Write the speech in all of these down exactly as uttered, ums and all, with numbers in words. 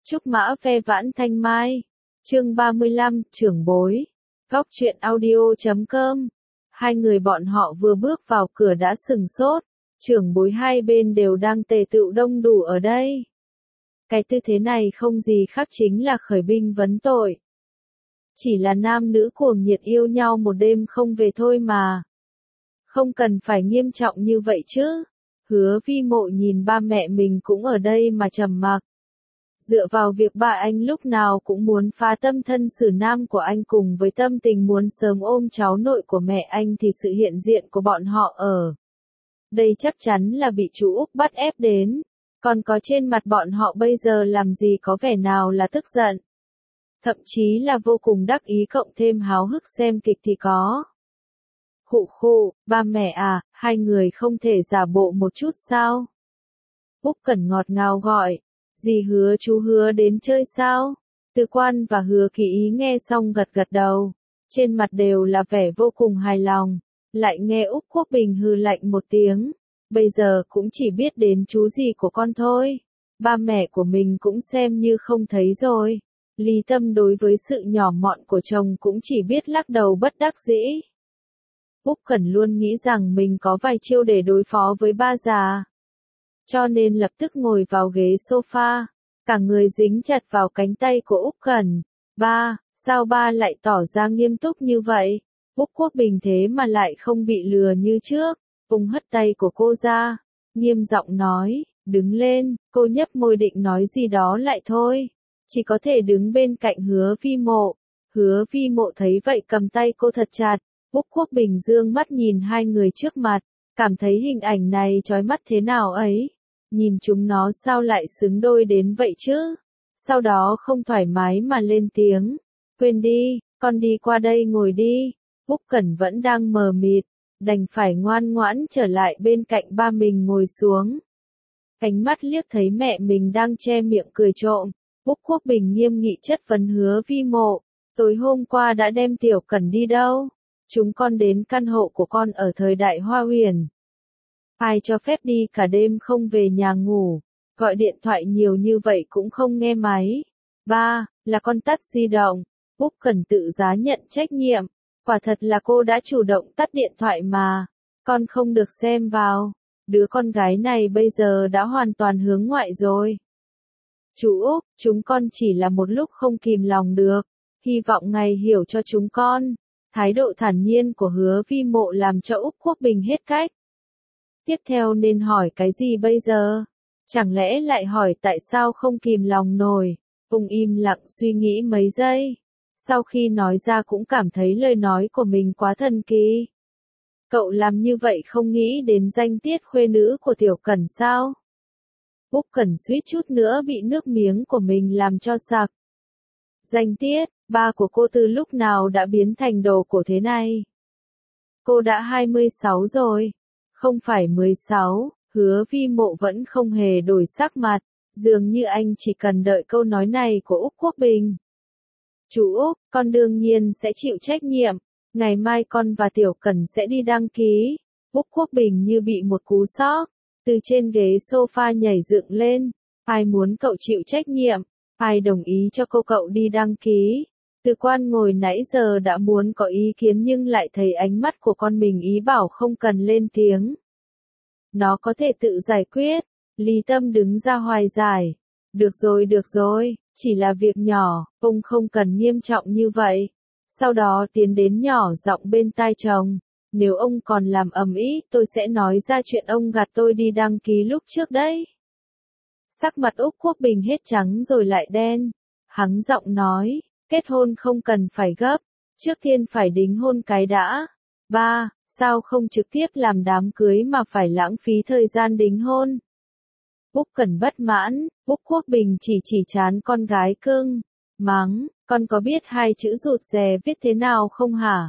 Trúc mã ve vãn thanh mai. Chương ba mươi lăm, trưởng bối. Góc truyện audio chấm com. Hai người bọn họ vừa bước vào cửa đã sừng sốt. Trưởng bối hai bên đều đang tề tựu đông đủ ở đây. Cái tư thế này không gì khác chính là khởi binh vấn tội. Chỉ là nam nữ cuồng nhiệt yêu nhau một đêm không về thôi mà. Không cần phải nghiêm trọng như vậy chứ. Hứa Vi Mộ nhìn ba mẹ mình cũng ở đây mà trầm mặc. Dựa vào việc ba anh lúc nào cũng muốn phá tâm thân xử nam của anh cùng với tâm tình muốn sớm ôm cháu nội của mẹ anh thì sự hiện diện của bọn họ ở đây chắc chắn là bị chú Úc bắt ép đến. Còn có trên mặt bọn họ bây giờ làm gì có vẻ nào là tức giận. Thậm chí là vô cùng đắc ý cộng thêm háo hức xem kịch thì có. Khụ khụ, ba mẹ à, hai người không thể giả bộ một chút sao? Úc Cẩn ngọt ngào gọi. Dì Hứa chú Hứa đến chơi sao? Từ Quan và Hứa Kỳ Ý nghe xong gật gật đầu. Trên mặt đều là vẻ vô cùng hài lòng. Lại nghe Úc Quốc Bình hừ lạnh một tiếng. Bây giờ cũng chỉ biết đến chú gì của con thôi. Ba mẹ của mình cũng xem như không thấy rồi. Lý Tâm đối với sự nhỏ mọn của chồng cũng chỉ biết lắc đầu bất đắc dĩ. Úc Cẩn luôn nghĩ rằng mình có vài chiêu để đối phó với ba già. Cho nên lập tức ngồi vào ghế sofa, cả người dính chặt vào cánh tay của Úc Cẩn. Ba, sao ba lại tỏ ra nghiêm túc như vậy? Úc Quốc Bình thế mà lại không bị lừa như trước, ung hất tay của cô ra, nghiêm giọng nói, đứng lên, cô nhếch môi định nói gì đó lại thôi, chỉ có thể đứng bên cạnh Hứa Vi Mộ. Hứa Vi Mộ thấy vậy cầm tay cô thật chặt, Úc Quốc Bình dương mắt nhìn hai người trước mặt, cảm thấy hình ảnh này chói mắt thế nào ấy. Nhìn chúng nó sao lại xứng đôi đến vậy chứ? Sau đó không thoải mái mà lên tiếng. Quên đi, con đi qua đây ngồi đi. Úc Cẩn vẫn đang mờ mịt, đành phải ngoan ngoãn trở lại bên cạnh ba mình ngồi xuống. Ánh mắt liếc thấy mẹ mình đang che miệng cười trộm. Úc Quốc Bình nghiêm nghị chất vấn Hứa Vi Mộ. Tối hôm qua đã đem Tiểu Cẩn đi đâu? Chúng con đến căn hộ của con ở thời đại Hoa Huyền. Ai cho phép đi cả đêm không về nhà ngủ, gọi điện thoại nhiều như vậy cũng không nghe máy. Ba, là con tắt di động. Úc Cẩn tự giá nhận trách nhiệm. Quả thật là cô đã chủ động tắt điện thoại mà. Con không được xem vào. Đứa con gái này bây giờ đã hoàn toàn hướng ngoại rồi. Chú Úc, chúng con chỉ là một lúc không kìm lòng được. Hy vọng ngài hiểu cho chúng con. Thái độ thản nhiên của Hứa Vi Mộ làm cho Úc Quốc Bình hết cách. Tiếp theo nên hỏi cái gì bây giờ? Chẳng lẽ lại hỏi tại sao không kìm lòng nổi? Ung im lặng suy nghĩ mấy giây. Sau khi nói ra cũng cảm thấy lời nói của mình quá thần kỳ. Cậu làm như vậy không nghĩ đến danh tiết khuê nữ của Tiểu Cẩn sao? Úc Cẩn suýt chút nữa bị nước miếng của mình làm cho sặc. Danh tiết, ba của cô từ lúc nào đã biến thành đồ cổ thế này? Cô đã hai mươi sáu rồi. Không phải mười sáu, Hứa Vi Mộ vẫn không hề đổi sắc mặt, dường như anh chỉ cần đợi câu nói này của Úc Quốc Bình. Chú Úc, con đương nhiên sẽ chịu trách nhiệm, ngày mai con và Tiểu Cẩn sẽ đi đăng ký. Úc Quốc Bình như bị một cú sốc, từ trên ghế sofa nhảy dựng lên. Ai muốn cậu chịu trách nhiệm? Ai đồng ý cho cô cậu đi đăng ký? Từ Quan ngồi nãy giờ đã muốn có ý kiến nhưng lại thấy ánh mắt của con mình ý bảo không cần lên tiếng. Nó có thể tự giải quyết. Lý Tâm đứng ra hoài giải. Được rồi được rồi, chỉ là việc nhỏ, ông không cần nghiêm trọng như vậy. Sau đó tiến đến nhỏ giọng bên tai chồng. Nếu ông còn làm ầm ĩ, tôi sẽ nói ra chuyện ông gạt tôi đi đăng ký lúc trước đấy. Sắc mặt Úc Quốc Bình hết trắng rồi lại đen. Hắng giọng nói. Kết hôn không cần phải gấp, trước tiên phải đính hôn cái đã. Ba, sao không trực tiếp làm đám cưới mà phải lãng phí thời gian đính hôn? Úc Cẩn bất mãn, Úc Quốc Bình chỉ chỉ trán con gái cưng, mắng, con có biết hai chữ rụt rè viết thế nào không hả?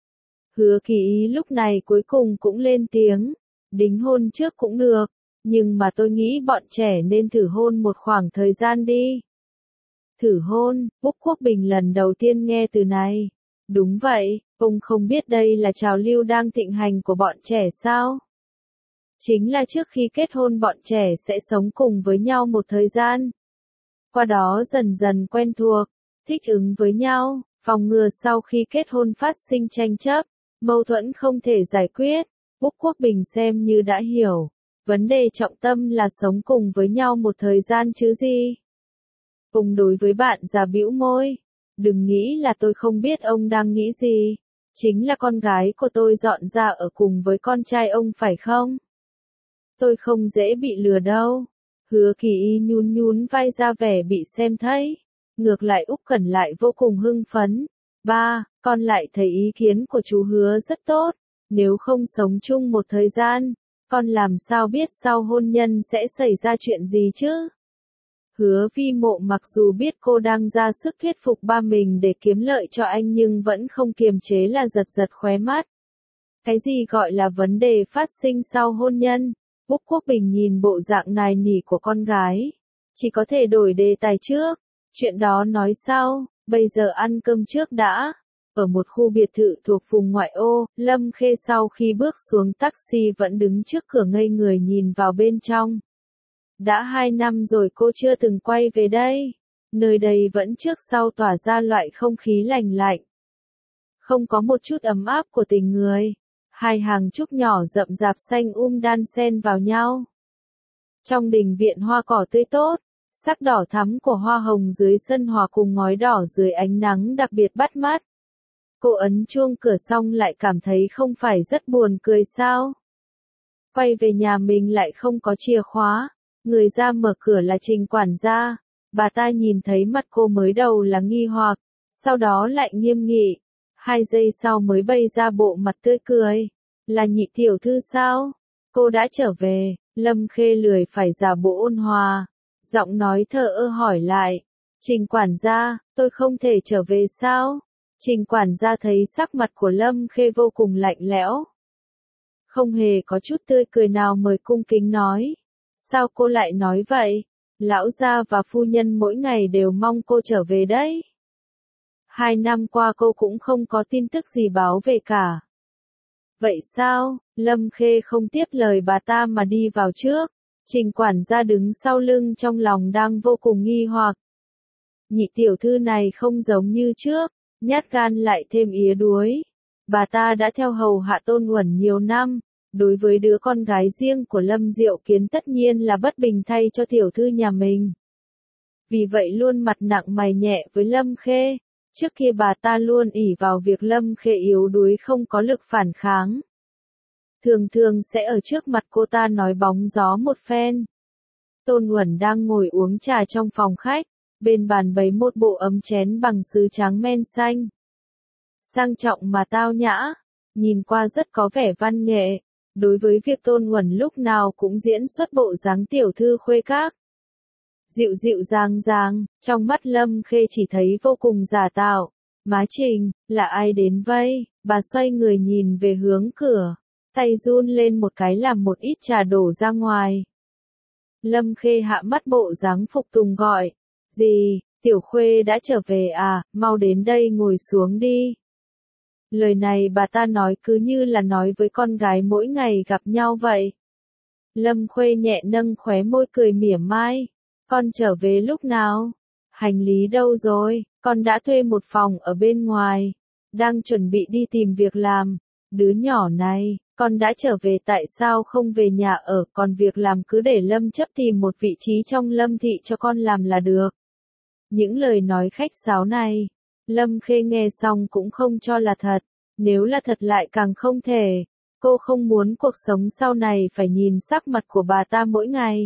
Hứa Kỳ Ý lúc này cuối cùng cũng lên tiếng, đính hôn trước cũng được, nhưng mà tôi nghĩ bọn trẻ nên thử hôn một khoảng thời gian đi. Thử hôn, Úc Quốc Bình lần đầu tiên nghe từ này. Đúng vậy, ông không biết đây là trào lưu đang thịnh hành của bọn trẻ sao? Chính là trước khi kết hôn bọn trẻ sẽ sống cùng với nhau một thời gian. qua đó dần dần quen thuộc, thích ứng với nhau, phòng ngừa sau khi kết hôn phát sinh tranh chấp, mâu thuẫn không thể giải quyết. Úc Quốc Bình xem như đã hiểu, vấn đề trọng tâm là sống cùng với nhau một thời gian chứ gì. Cùng đối với bạn già bĩu môi, đừng nghĩ là tôi không biết ông đang nghĩ gì, chính là con gái của tôi dọn ra ở cùng với con trai ông phải không? Tôi không dễ bị lừa đâu. Hứa Kỳ Y nhún nhún vai ra vẻ bị xem thấy. Ngược lại Úc Cẩn lại vô cùng hưng phấn. Ba, con lại thấy ý kiến của chú Hứa rất tốt. Nếu không sống chung một thời gian, con làm sao biết sau hôn nhân sẽ xảy ra chuyện gì chứ? Hứa Vi Mộ mặc dù biết cô đang ra sức thuyết phục ba mình để kiếm lợi cho anh nhưng vẫn không kiềm chế là giật giật khóe mắt. Cái gì gọi là vấn đề phát sinh sau hôn nhân? Úc Quốc Bình nhìn bộ dạng nài nỉ của con gái. Chỉ có thể đổi đề tài trước. Chuyện đó nói sau, bây giờ ăn cơm trước đã. Ở một khu biệt thự thuộc vùng ngoại ô, Lâm Khê sau khi bước xuống taxi vẫn đứng trước cửa ngây người nhìn vào bên trong. Đã hai năm rồi cô chưa từng quay về đây. Nơi đây vẫn trước sau tỏa ra loại không khí lành lạnh. Không có một chút ấm áp của tình người. Hai hàng trúc nhỏ rậm rạp xanh um đan xen vào nhau. Trong đình viện hoa cỏ tươi tốt, sắc đỏ thắm của hoa hồng dưới sân hòa cùng ngói đỏ dưới ánh nắng đặc biệt bắt mắt. Cô ấn chuông cửa xong lại cảm thấy không phải rất buồn cười sao? Quay về nhà mình lại không có chìa khóa, người ra mở cửa là Trình quản gia. Bà ta nhìn thấy mặt cô mới đầu là nghi hoặc, sau đó lại nghiêm nghị. Hai giây sau mới bay ra bộ mặt tươi cười. Là Nhị tiểu thư sao? Cô đã trở về. Lâm Khê lười phải giả bộ ôn hòa. Giọng nói thờ ơ hỏi lại. Trình quản gia, tôi không thể trở về sao? Trình quản gia thấy sắc mặt của Lâm Khê vô cùng lạnh lẽo. Không hề có chút tươi cười nào mời cung kính nói. Sao cô lại nói vậy? Lão gia và phu nhân mỗi ngày đều mong cô trở về đấy. Hai năm qua cô cũng không có tin tức gì báo về cả. Vậy sao? Lâm Khê không tiếp lời bà ta mà đi vào trước. Trình quản gia đứng sau lưng trong lòng đang vô cùng nghi hoặc. Nhị tiểu thư này không giống như trước, nhát gan lại thêm ía đuối. Bà ta đã theo hầu hạ Tôn Uẩn nhiều năm, đối với đứa con gái riêng của Lâm Diệu Kiến tất nhiên là bất bình thay cho tiểu thư nhà mình. Vì vậy luôn mặt nặng mày nhẹ với Lâm Khê. Trước kia bà ta luôn ỷ vào việc Lâm Khê yếu đuối không có lực phản kháng. Thường thường sẽ ở trước mặt cô ta nói bóng gió một phen. Tôn Uẩn đang ngồi uống trà trong phòng khách, bên bàn bày một bộ ấm chén bằng sứ trắng men xanh. Sang trọng mà tao nhã, nhìn qua rất có vẻ văn nghệ, đối với việc Tôn Uẩn lúc nào cũng diễn xuất bộ dáng tiểu thư khuê các. Dịu dịu dàng dàng, trong mắt Lâm Khê chỉ thấy vô cùng giả tạo. Má Trình, là ai đến vây? Bà xoay người nhìn về hướng cửa, tay run lên một cái làm một ít trà đổ ra ngoài. Lâm Khê hạ mắt bộ dáng phục tùng gọi. Gì, tiểu Khuê đã trở về à, mau đến đây ngồi xuống đi. Lời này bà ta nói cứ như là nói với con gái mỗi ngày gặp nhau vậy. Lâm Khuê nhẹ nâng khóe môi cười mỉa mai. Con trở về lúc nào? Hành lý đâu rồi? Con đã thuê một phòng ở bên ngoài. Đang chuẩn bị đi tìm việc làm. Đứa nhỏ này, con đã trở về tại sao không về nhà ở, còn việc làm cứ để Lâm chấp tìm một vị trí trong Lâm thị cho con làm là được. Những lời nói khách sáo này, Lâm Khê nghe xong cũng không cho là thật. Nếu là thật lại càng không thể. Cô không muốn cuộc sống sau này phải nhìn sắc mặt của bà ta mỗi ngày.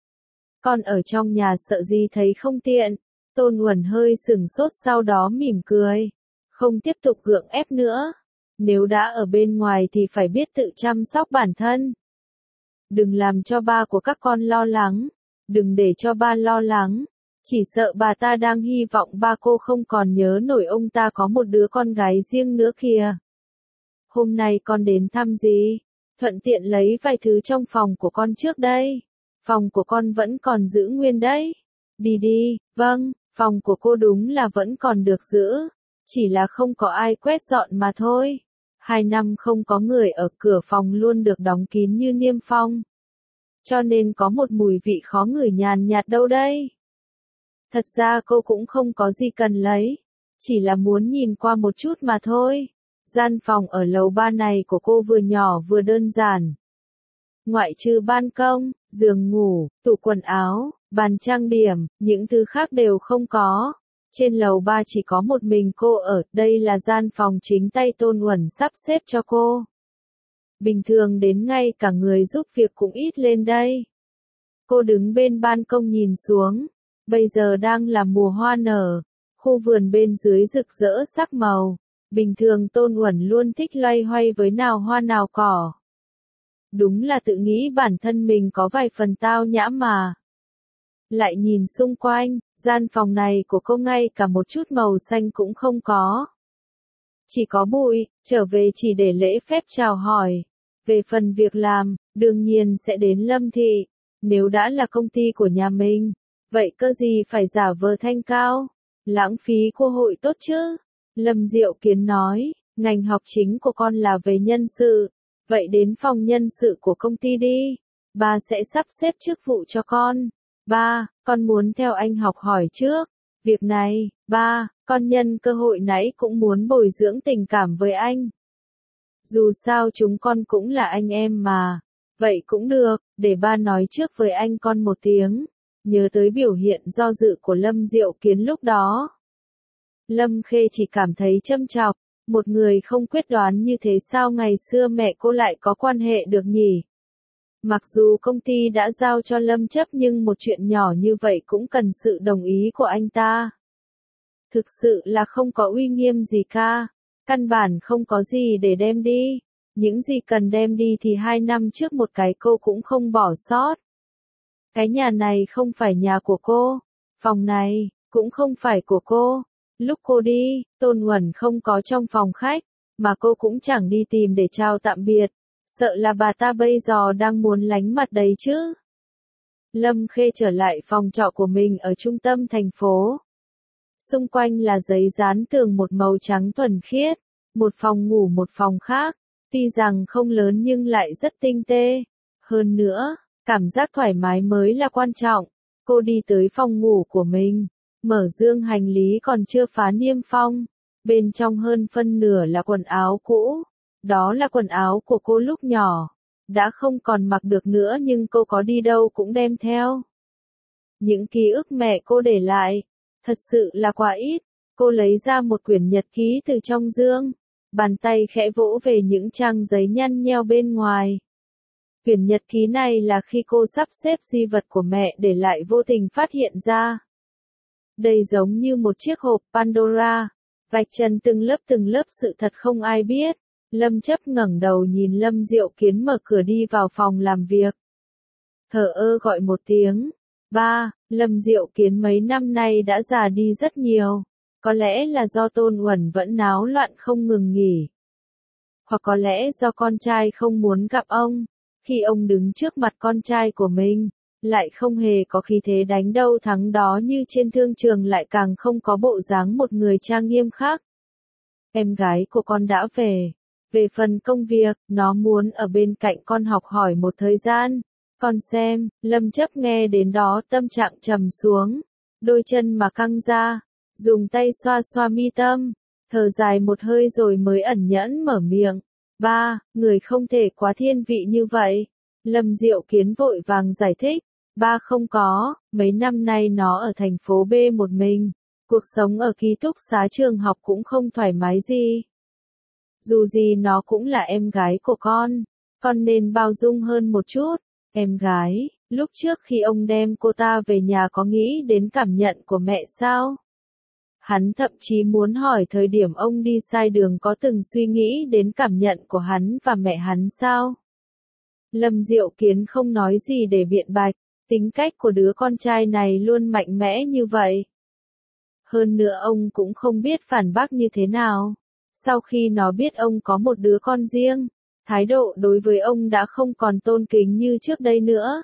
Con ở trong nhà sợ gì thấy không tiện. Tôn Uẩn hơi sừng sốt sau đó mỉm cười. Không tiếp tục gượng ép nữa. Nếu đã ở bên ngoài thì phải biết tự chăm sóc bản thân. Đừng làm cho ba của các con lo lắng. Đừng để cho ba lo lắng. Chỉ sợ bà ta đang hy vọng ba cô không còn nhớ nổi ông ta có một đứa con gái riêng nữa kìa. Hôm nay con đến thăm gì? Thuận tiện lấy vài thứ trong phòng của con trước đây. Phòng của con vẫn còn giữ nguyên đấy. Đi đi, vâng, phòng của cô đúng là vẫn còn được giữ. Chỉ là không có ai quét dọn mà thôi. Hai năm không có người ở, cửa phòng luôn được đóng kín như niêm phong. Cho nên có một mùi vị khó ngửi nhàn nhạt đâu đây. Thật ra cô cũng không có gì cần lấy, chỉ là muốn nhìn qua một chút mà thôi. Gian phòng ở lầu ba này của cô vừa nhỏ vừa đơn giản. Ngoại trừ ban công, giường ngủ, tủ quần áo, bàn trang điểm, những thứ khác đều không có. Trên lầu ba chỉ có một mình cô ở, đây là gian phòng chính tay Tôn Uẩn sắp xếp cho cô. Bình thường đến ngay cả người giúp việc cũng ít lên đây. Cô đứng bên ban công nhìn xuống, bây giờ đang là mùa hoa nở, khu vườn bên dưới rực rỡ sắc màu. Bình thường Tôn Uẩn luôn thích loay hoay với nào hoa nào cỏ. Đúng là tự nghĩ bản thân mình có vài phần tao nhã mà. Lại nhìn xung quanh, gian phòng này của cô ngay cả một chút màu xanh cũng không có. Chỉ có bụi, trở về chỉ để lễ phép chào hỏi. Về phần việc làm, đương nhiên sẽ đến Lâm Thị. Nếu đã là công ty của nhà mình, vậy cơ gì phải giả vờ thanh cao, lãng phí cơ hội tốt chứ. Lâm Diệu Kiến nói, ngành học chính của con là về nhân sự, vậy đến phòng nhân sự của công ty đi, ba sẽ sắp xếp chức vụ cho con. Ba, con muốn theo anh học hỏi trước. Việc này, ba, con nhân cơ hội nãy cũng muốn bồi dưỡng tình cảm với anh. Dù sao chúng con cũng là anh em mà. Vậy cũng được, để ba nói trước với anh con một tiếng. Nhớ tới biểu hiện do dự của Lâm Diệu Kiến lúc đó. Lâm Khê chỉ cảm thấy châm chọc, một người không quyết đoán như thế sao ngày xưa mẹ cô lại có quan hệ được nhỉ? Mặc dù công ty đã giao cho Lâm Chấp nhưng một chuyện nhỏ như vậy cũng cần sự đồng ý của anh ta. Thực sự là không có uy nghiêm gì cả, căn bản không có gì để đem đi. Những gì cần đem đi thì hai năm trước một cái cô cũng không bỏ sót. Cái nhà này không phải nhà của cô, phòng này cũng không phải của cô. Lúc cô đi, Tôn Uẩn không có trong phòng khách, mà cô cũng chẳng đi tìm để chào tạm biệt. Sợ là bà ta bây giờ đang muốn lánh mặt đấy chứ. Lâm Khê trở lại phòng trọ của mình ở trung tâm thành phố. Xung quanh là giấy dán tường một màu trắng thuần khiết, một phòng ngủ một phòng khác, tuy rằng không lớn nhưng lại rất tinh tế. Hơn nữa, cảm giác thoải mái mới là quan trọng. Cô đi tới phòng ngủ của mình, mở dương hành lý còn chưa phá niêm phong, bên trong hơn phân nửa là quần áo cũ. Đó là quần áo của cô lúc nhỏ, đã không còn mặc được nữa nhưng cô có đi đâu cũng đem theo. Những ký ức mẹ cô để lại, thật sự là quá ít. Cô lấy ra một quyển nhật ký từ trong dương, bàn tay khẽ vỗ về những trang giấy nhăn nheo bên ngoài. Quyển nhật ký này là khi cô sắp xếp di vật của mẹ để lại vô tình phát hiện ra. Đây giống như một chiếc hộp Pandora, vạch trần từng lớp từng lớp sự thật không ai biết. Lâm Chấp ngẩng đầu nhìn Lâm Diệu Kiến mở cửa đi vào phòng làm việc. Thờ ơ gọi một tiếng. Ba, Lâm Diệu Kiến mấy năm nay đã già đi rất nhiều. Có lẽ là do Tôn Uẩn vẫn náo loạn không ngừng nghỉ. Hoặc có lẽ do con trai không muốn gặp ông. Khi ông đứng trước mặt con trai của mình, lại không hề có khí thế đánh đâu thắng đó như trên thương trường, lại càng không có bộ dáng một người trang nghiêm khác. Em gái của con đã về. Về phần công việc, nó muốn ở bên cạnh con học hỏi một thời gian. Con xem, Lâm Chấp nghe đến đó tâm trạng trầm xuống. Đôi chân mà căng ra, dùng tay xoa xoa mi tâm, thở dài một hơi rồi mới ẩn nhẫn mở miệng. Ba, người không thể quá thiên vị như vậy. Lâm Diệu Kiến vội vàng giải thích. Ba không có, mấy năm nay nó ở thành phố B một mình. Cuộc sống ở ký túc xá trường học cũng không thoải mái gì. Dù gì nó cũng là em gái của con, con nên bao dung hơn một chút. Em gái, lúc trước khi ông đem cô ta về nhà có nghĩ đến cảm nhận của mẹ sao? Hắn thậm chí muốn hỏi thời điểm ông đi sai đường có từng suy nghĩ đến cảm nhận của hắn và mẹ hắn sao? Lâm Diệu Kiến không nói gì để biện bạch, tính cách của đứa con trai này luôn mạnh mẽ như vậy. Hơn nữa ông cũng không biết phản bác như thế nào. Sau khi nó biết ông có một đứa con riêng, thái độ đối với ông đã không còn tôn kính như trước đây nữa.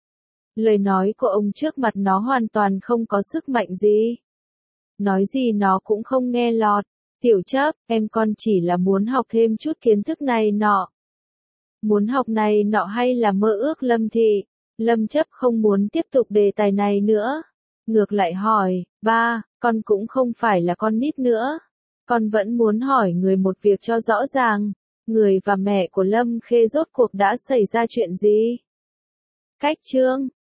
Lời nói của ông trước mặt nó hoàn toàn không có sức mạnh gì. Nói gì nó cũng không nghe lọt. Tiểu Chấp, em con chỉ là muốn học thêm chút kiến thức này nọ. Muốn học này nọ hay là mơ ước Lâm Thị? Lâm Chấp không muốn tiếp tục đề tài này nữa. ngược lại hỏi, ba, con cũng không phải là con nít nữa. Con vẫn muốn hỏi người một việc cho rõ ràng. Người và mẹ của Lâm Khê rốt cuộc đã xảy ra chuyện gì? Cách chương